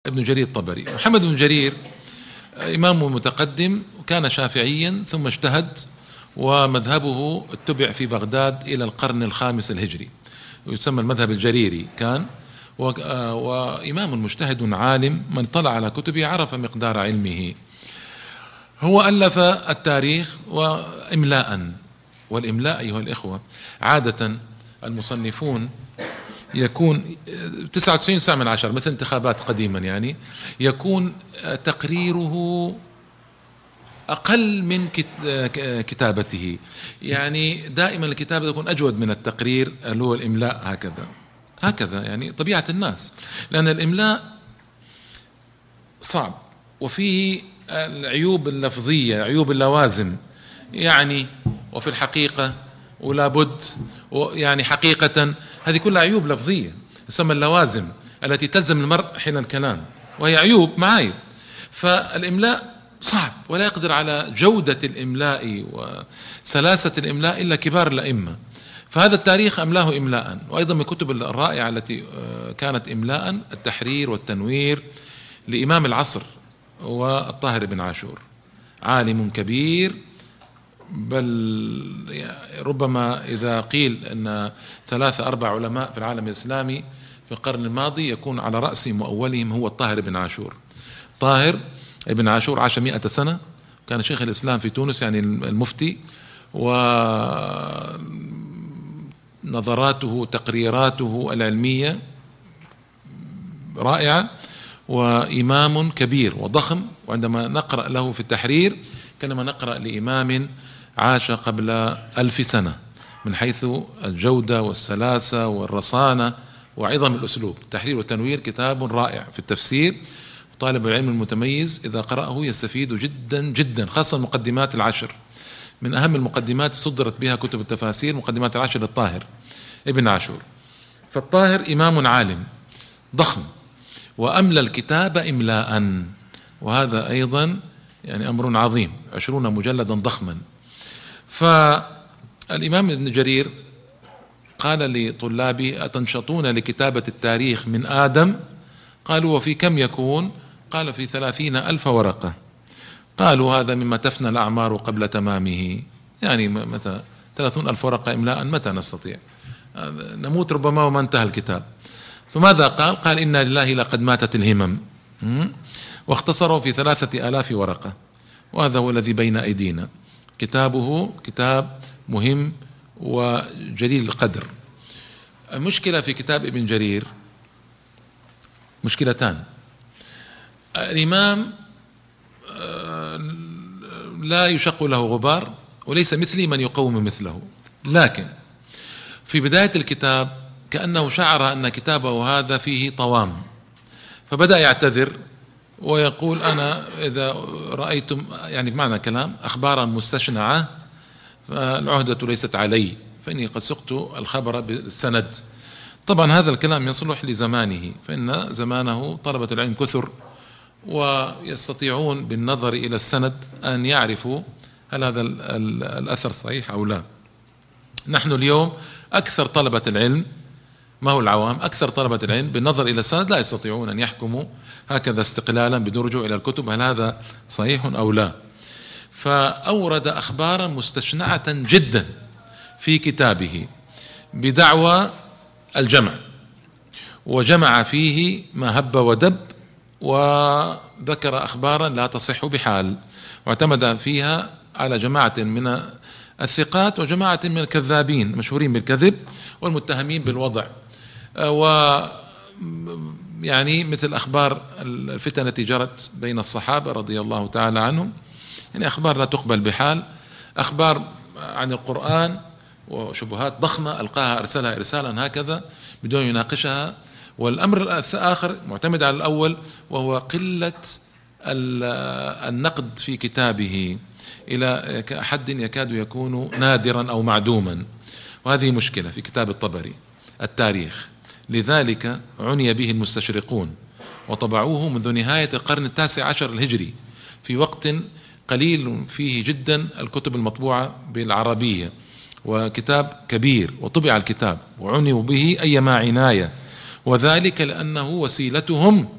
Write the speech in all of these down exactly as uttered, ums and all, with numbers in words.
ابن جرير الطبري. محمد بن جرير إمام متقدم، وكان شافعيا ثم اجتهد، ومذهبه اتبع في بغداد إلى القرن الخامس الهجري، ويسمى المذهب الجريري كان، وإمام مجتهد عالم، من طلع على كتبه عرف مقدار علمه. هو ألف التاريخ وإملاء، والإملاء أيها الإخوة عادة المصنفون يكون تسعة وتسعين ساعة من عشر، مثل انتخابات قديما، يعني يكون تقريره أقل من كتابته، يعني دائما الكتابة تكون أجود من التقرير اللي هو الإملاء. هكذا هكذا يعني طبيعة الناس، لأن الإملاء صعب وفيه العيوب اللفظية، عيوب اللوازم، يعني وفي الحقيقة ولا بد، يعني حقيقة، هذه كلها عيوب لفظية تسمى اللوازم التي تلزم المرء حين الكلام، وهي عيوب معايب. فالإملاء صعب، ولا يقدر على جودة الإملاء وسلاسة الإملاء إلا كبار الأئمة. فهذا التاريخ أملاه إملاء. وأيضا من الكتب الرائعة التي كانت إملاء التحرير والتنوير لإمام العصر والطاهر بن عاشور، عالم كبير، بل ربما إذا قيل أن ثلاثة أربع علماء في العالم الإسلامي في القرن الماضي يكون على رأسهم وأولهم هو الطاهر بن عاشور. طاهر ابن عاشور عاش مئة سنة، كان شيخ الإسلام في تونس، يعني المفتي، ونظراته تقريراته العلمية رائعة، وإمام كبير وضخم. وعندما نقرأ له في التحرير كما نقرأ لإمام عاش قبل ألف سنة، من حيث الجودة والسلاسة والرصانة وعظم الأسلوب. التحرير والتنوير كتاب رائع في التفسير، طالب العلم المتميز إذا قرأه يستفيد جدا جدا، خاصة المقدمات العشر، من أهم المقدمات صدرت بها كتب التفاسير، مقدمات العشر للطاهر ابن عاشور. فالطاهر إمام عالم ضخم، وأملى الكتاب إملاء، وهذا أيضا يعني أمر عظيم، عشرون مجلدا ضخما. فالإمام ابن جرير قال لطلابي: أتنشطون لكتابة التاريخ من آدم؟ قالوا: وفي كم يكون؟ قال: في ثلاثين ألف ورقة. قالوا: هذا مما تفنى الأعمار قبل تمامه، يعني متى ثلاثون ألف ورقة إملاء متى نستطيع؟ نموت ربما وما انتهى الكتاب. فماذا قال؟ قال: إنا لله لقد ماتت الهمم، واختصروا في ثلاثة آلاف ورقة، وهذا هو الذي بين أيدينا. كتابه كتاب مهم وجليل القدر. المشكلة في كتاب ابن جرير مشكلتان. الإمام لا يشق له غبار، وليس مثلي من يقوم مثله، لكن في بداية الكتاب كأنه شعر أن كتابه هذا فيه طوام، فبدأ يعتذر ويقول: أنا إذا رأيتم، يعني بمعنى كلام، أخبارا مستشنعة فالعهدة ليست علي، فإني قد سقت الخبر بالسند. طبعا هذا الكلام يصلح لزمانه، فإن زمانه طلبة العلم كثر، ويستطيعون بالنظر إلى السند أن يعرفوا هل هذا الأثر صحيح أو لا. نحن اليوم أكثر طلبة العلم، ما هو العوام، أكثر طلبة العلم بالنظر إلى السند لا يستطيعون أن يحكموا هكذا استقلالا بدون رجوع إلى الكتب هل هذا صحيح أو لا. فأورد أخبارا مستشنعة جدا في كتابه بدعوى الجمع، وجمع فيه ما هب ودب، وذكر أخبارا لا تصح بحال، واعتمد فيها على جماعة من الثقات وجماعة من الكذابين مشهورين بالكذب والمتهمين بالوضع، و يعني مثل أخبار الفتنة التي جرت بين الصحابة رضي الله تعالى عنهم، يعني أخبار لا تقبل بحال، أخبار عن القرآن وشبهات ضخمة ألقاها أرسلها إرسالا هكذا بدون يناقشها. والأمر الآخر معتمد على الأول، وهو قلة النقد في كتابه إلى حد يكاد يكون نادرا أو معدوما، وهذه مشكلة في كتاب الطبري التاريخ. لذلك عني به المستشرقون وطبعوه منذ نهاية القرن التاسع عشر الهجري، في وقت قليل فيه جدا الكتب المطبوعة بالعربية، وكتاب كبير، وطبع الكتاب وعنوا به أيما عناية، وذلك لأنه وسيلتهم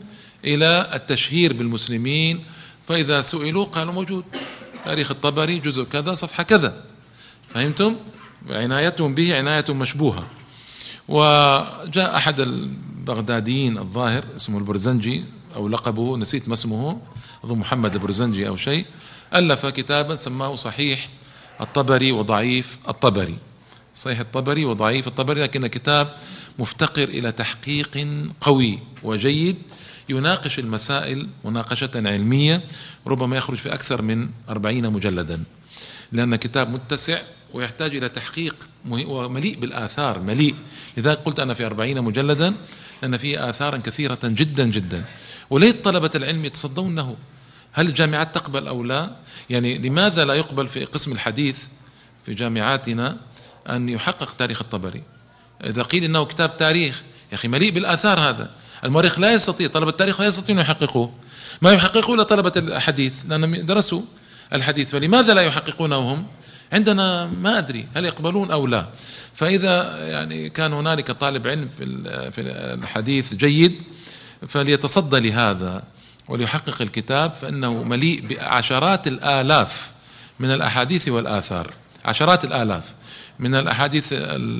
إلى التشهير بالمسلمين، فإذا سئلوا قالوا موجود تاريخ الطبري جزء كذا صفحة كذا، فهمتم؟ عنايتهم به عناية مشبوهة. وجاء أحد البغداديين الظاهر اسمه البرزنجي أو لقبه نسيت ما اسمه، أظن محمد البرزنجي أو شيء، ألف كتابا سماه صحيح الطبري وضعيف الطبري، صحيح الطبري وضعيف الطبري، لكن كتاب مفتقر إلى تحقيق قوي وجيد يناقش المسائل مناقشة علمية، ربما يخرج في أكثر من أربعين مجلدا، لأن كتاب متسع ويحتاج إلى تحقيق ومليء بالآثار، مليء. لذلك قلت أنا في أربعين مجلدا، لأن فيه آثارا كثيرة جدا جدا. وليت طلبة العلم يتصدونه، هل الجامعات تقبل أو لا؟ يعني لماذا لا يقبل في قسم الحديث في جامعاتنا أن يحقق تاريخ الطبري؟ إذا قيل إنه كتاب تاريخ، يا أخي مليء بالآثار، هذا المؤرخ لا يستطيع، طلبة التاريخ لا يستطيعون أن يحققوه، ما يحققوا إلا طلبة الحديث لأنهم درسوا الحديث، فلماذا لا يحققونه هم؟ عندنا ما أدري هل يقبلون أو لا. فإذا يعني كان هنالك طالب علم في الحديث جيد فليتصدى لهذا وليحقق الكتاب، فإنه مليء بعشرات الآلاف من الأحاديث والآثار، عشرات الآلاف من الأحاديث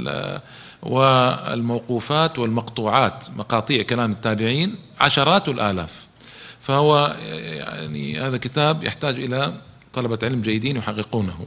والموقوفات والمقطوعات، مقاطيع كلام التابعين عشرات الآلاف. فهو يعني هذا كتاب يحتاج إلى طلبة علم جيدين يحققونه.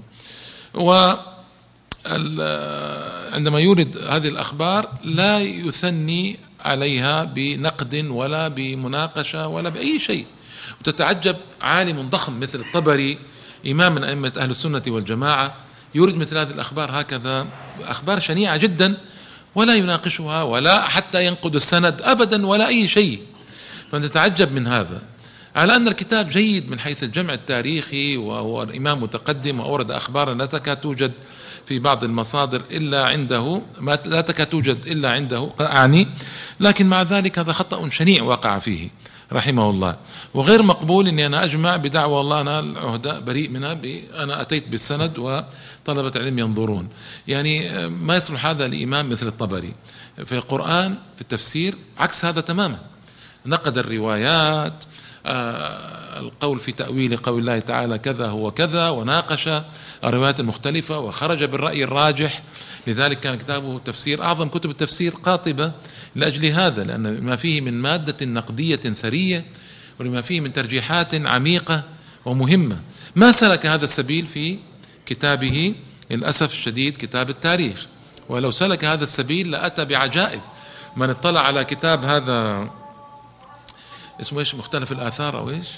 وعندما يورد هذه الأخبار لا يثني عليها بنقد ولا بمناقشة ولا بأي شيء، وتتعجب عالم ضخم مثل الطبري إمام من أئمة أهل السنة والجماعة يورد مثل هذه الأخبار هكذا، أخبار شنيعة جدا، ولا يناقشها ولا حتى ينقد السند أبدا ولا أي شيء. فنتعجب من هذا، على أن الكتاب جيد من حيث الجمع التاريخي، وهو الإمام متقدم وأورد أخبارا لا تكاد توجد في بعض المصادر إلا عنده، ما لا تكاد توجد إلا عنده أعني، لكن مع ذلك هذا خطأ شنيع وقع فيه رحمه الله، وغير مقبول أني أنا أجمع بدعوى الله أنا العهداء بريء منها، أنا أتيت بالسند وطلبة العلم ينظرون. يعني ما يصلح هذا لإمام مثل الطبري. في القرآن في التفسير عكس هذا تماما، نقد الروايات، آه القول في تأويل قول الله تعالى كذا هو كذا، وناقش الروايات المختلفة وخرج بالرأي الراجح. لذلك كان كتابه التفسير أعظم كتب التفسير قاطبة لأجل هذا، لأن ما فيه من مادة نقدية ثرية ولما فيه من ترجيحات عميقة ومهمة. ما سلك هذا السبيل في كتابه للأسف الشديد كتاب التاريخ، ولو سلك هذا السبيل لأتى بعجائب. من اطلع على كتاب هذا اسمه ايش، مختلف الآثار أو ايش،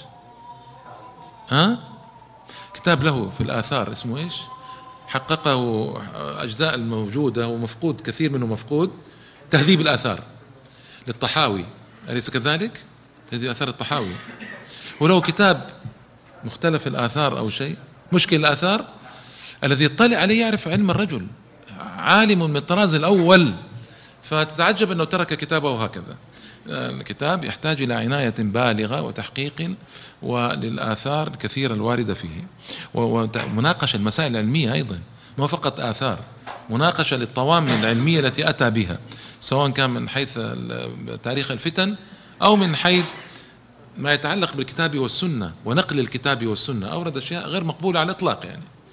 ها كتاب له في الآثار اسمه ايش، حققه أجزاء الموجودة ومفقود كثير منه مفقود، تهذيب الآثار للطحاوي، أليس كذلك؟ تهذيب آثار الطحاوي. ولو كتاب مختلف الآثار أو شيء، مشكل الآثار، الذي يطلع عليه يعرف علم الرجل، عالم من الطراز الأول، فتتعجب أنه ترك كتابه هكذا. الكتاب يحتاج إلى عناية بالغة وتحقيق وللآثار الكثيرة الواردة فيه، ومناقشة المسائل العلمية أيضا، ما فقط آثار، مناقشة للطوامن العلمية التي أتى بها، سواء كان من حيث تاريخ الفتن أو من حيث ما يتعلق بالكتاب والسنة ونقل الكتاب والسنة. أورد أشياء غير مقبولة على الإطلاق يعني.